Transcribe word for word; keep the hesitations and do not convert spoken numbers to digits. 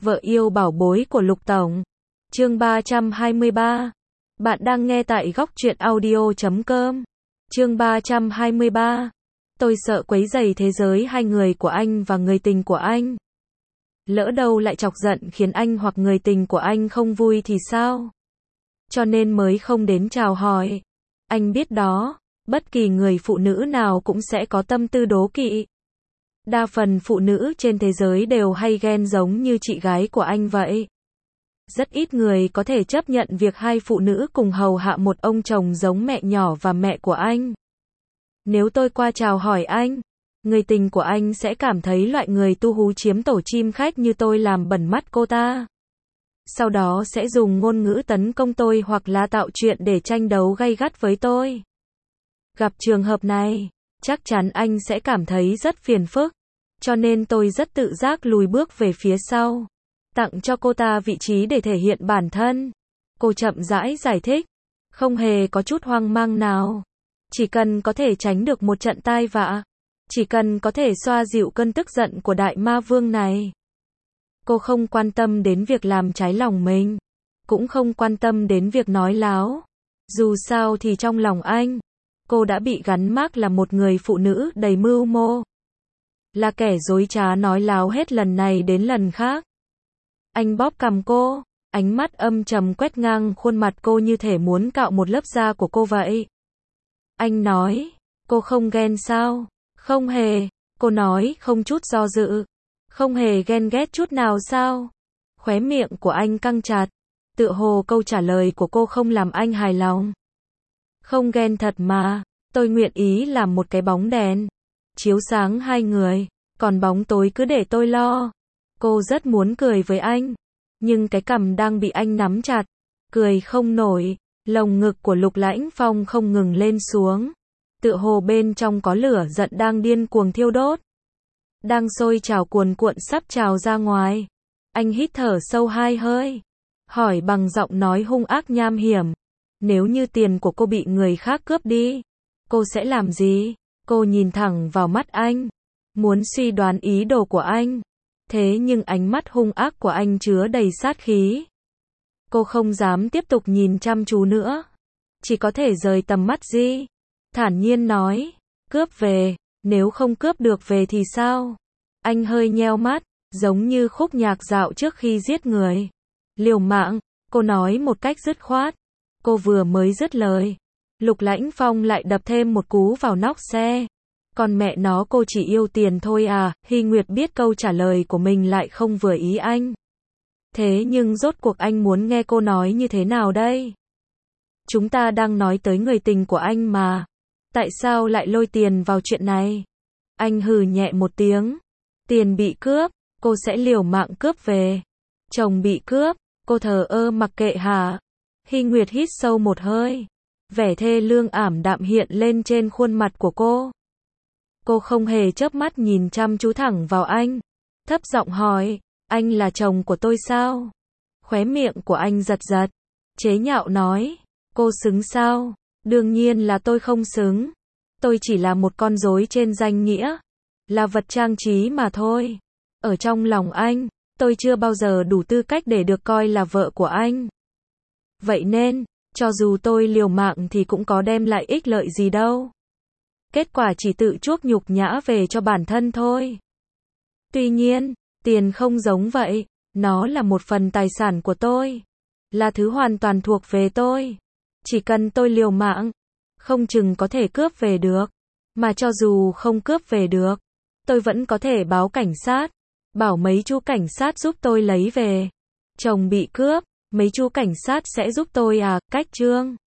Vợ yêu bảo bối của Lục Tổng. Chương ba trăm hai mươi ba. Bạn đang nghe tại góc truyện audio chấm com. Chương ba trăm hai mươi ba. Tôi sợ quấy rầy thế giới hai người của anh và người tình của anh. Lỡ đâu lại chọc giận khiến anh hoặc người tình của anh không vui thì sao? Cho nên mới không đến chào hỏi. Anh biết đó, bất kỳ người phụ nữ nào cũng sẽ có tâm tư đố kỵ. Đa phần phụ nữ trên thế giới đều hay ghen giống như chị gái của anh vậy. Rất ít người có thể chấp nhận việc hai phụ nữ cùng hầu hạ một ông chồng giống mẹ nhỏ và mẹ của anh. Nếu tôi qua chào hỏi anh, người tình của anh sẽ cảm thấy loại người tu hú chiếm tổ chim khách như tôi làm bẩn mắt cô ta. Sau đó sẽ dùng ngôn ngữ tấn công tôi hoặc là tạo chuyện để tranh đấu gay gắt với tôi. Gặp trường hợp này, chắc chắn anh sẽ cảm thấy rất phiền phức. Cho nên tôi rất tự giác lùi bước về phía sau, tặng cho cô ta vị trí để thể hiện bản thân. Cô chậm rãi giải thích, không hề có chút hoang mang nào. Chỉ cần có thể tránh được một trận tai vạ, chỉ cần có thể xoa dịu cơn tức giận của đại ma vương này. Cô không quan tâm đến việc làm trái lòng mình, cũng không quan tâm đến việc nói láo. Dù sao thì trong lòng anh, cô đã bị gắn mác là một người phụ nữ đầy mưu mô, là kẻ dối trá nói láo hết lần này đến lần khác. Anh bóp cằm cô, ánh mắt âm trầm quét ngang khuôn mặt cô như thể muốn cạo một lớp da của cô vậy. Anh nói, cô không ghen sao? Không hề, cô nói không chút do dự. Không hề ghen ghét chút nào sao? Khóe miệng của anh căng chặt, tựa hồ câu trả lời của cô không làm anh hài lòng. Không ghen thật mà, tôi nguyện ý làm một cái bóng đèn, chiếu sáng hai người, còn bóng tối cứ để tôi lo. Cô rất muốn cười với anh, nhưng cái cằm đang bị anh nắm chặt, cười không nổi. Lồng ngực của Lục Lãnh Phong không ngừng lên xuống, tựa hồ bên trong có lửa giận đang điên cuồng thiêu đốt, đang sôi trào cuồn cuộn sắp trào ra ngoài. Anh hít thở sâu hai hơi, hỏi bằng giọng nói hung ác nham hiểm, nếu như tiền của cô bị người khác cướp đi, cô sẽ làm gì? Cô nhìn thẳng vào mắt anh, muốn suy đoán ý đồ của anh. Thế nhưng ánh mắt hung ác của anh chứa đầy sát khí. Cô không dám tiếp tục nhìn chăm chú nữa, chỉ có thể rời tầm mắt Di. Thản nhiên nói, cướp về, nếu không cướp được về thì sao? Anh hơi nheo mắt, giống như khúc nhạc dạo trước khi giết người. Liều mạng, cô nói một cách dứt khoát. Cô vừa mới dứt lời, Lục Lãnh Phong lại đập thêm một cú vào nóc xe. Còn mẹ nó cô chỉ yêu tiền thôi à? Hy Nguyệt biết câu trả lời của mình lại không vừa ý anh. Thế nhưng rốt cuộc anh muốn nghe cô nói như thế nào đây? Chúng ta đang nói tới người tình của anh mà. Tại sao lại lôi tiền vào chuyện này? Anh hừ nhẹ một tiếng. Tiền bị cướp, cô sẽ liều mạng cướp về. Chồng bị cướp, cô thờ ơ mặc kệ hả? Hy Nguyệt hít sâu một hơi. Vẻ thê lương ảm đạm hiện lên trên khuôn mặt của cô. Cô không hề chớp mắt nhìn chăm chú thẳng vào anh. Thấp giọng hỏi, anh là chồng của tôi sao? Khóe miệng của anh giật giật, chế nhạo nói, cô xứng sao? Đương nhiên là tôi không xứng. Tôi chỉ là một con rối trên danh nghĩa, là vật trang trí mà thôi. Ở trong lòng anh, tôi chưa bao giờ đủ tư cách để được coi là vợ của anh. Vậy nên, cho dù tôi liều mạng thì cũng có đem lại ích lợi gì đâu. Kết quả chỉ tự chuốc nhục nhã về cho bản thân thôi. Tuy nhiên, tiền không giống vậy, nó là một phần tài sản của tôi, là thứ hoàn toàn thuộc về tôi. Chỉ cần tôi liều mạng, không chừng có thể cướp về được, mà cho dù không cướp về được, tôi vẫn có thể báo cảnh sát, bảo mấy chú cảnh sát giúp tôi lấy về. Chồng bị cướp, mấy chú cảnh sát sẽ giúp tôi à? Cách trương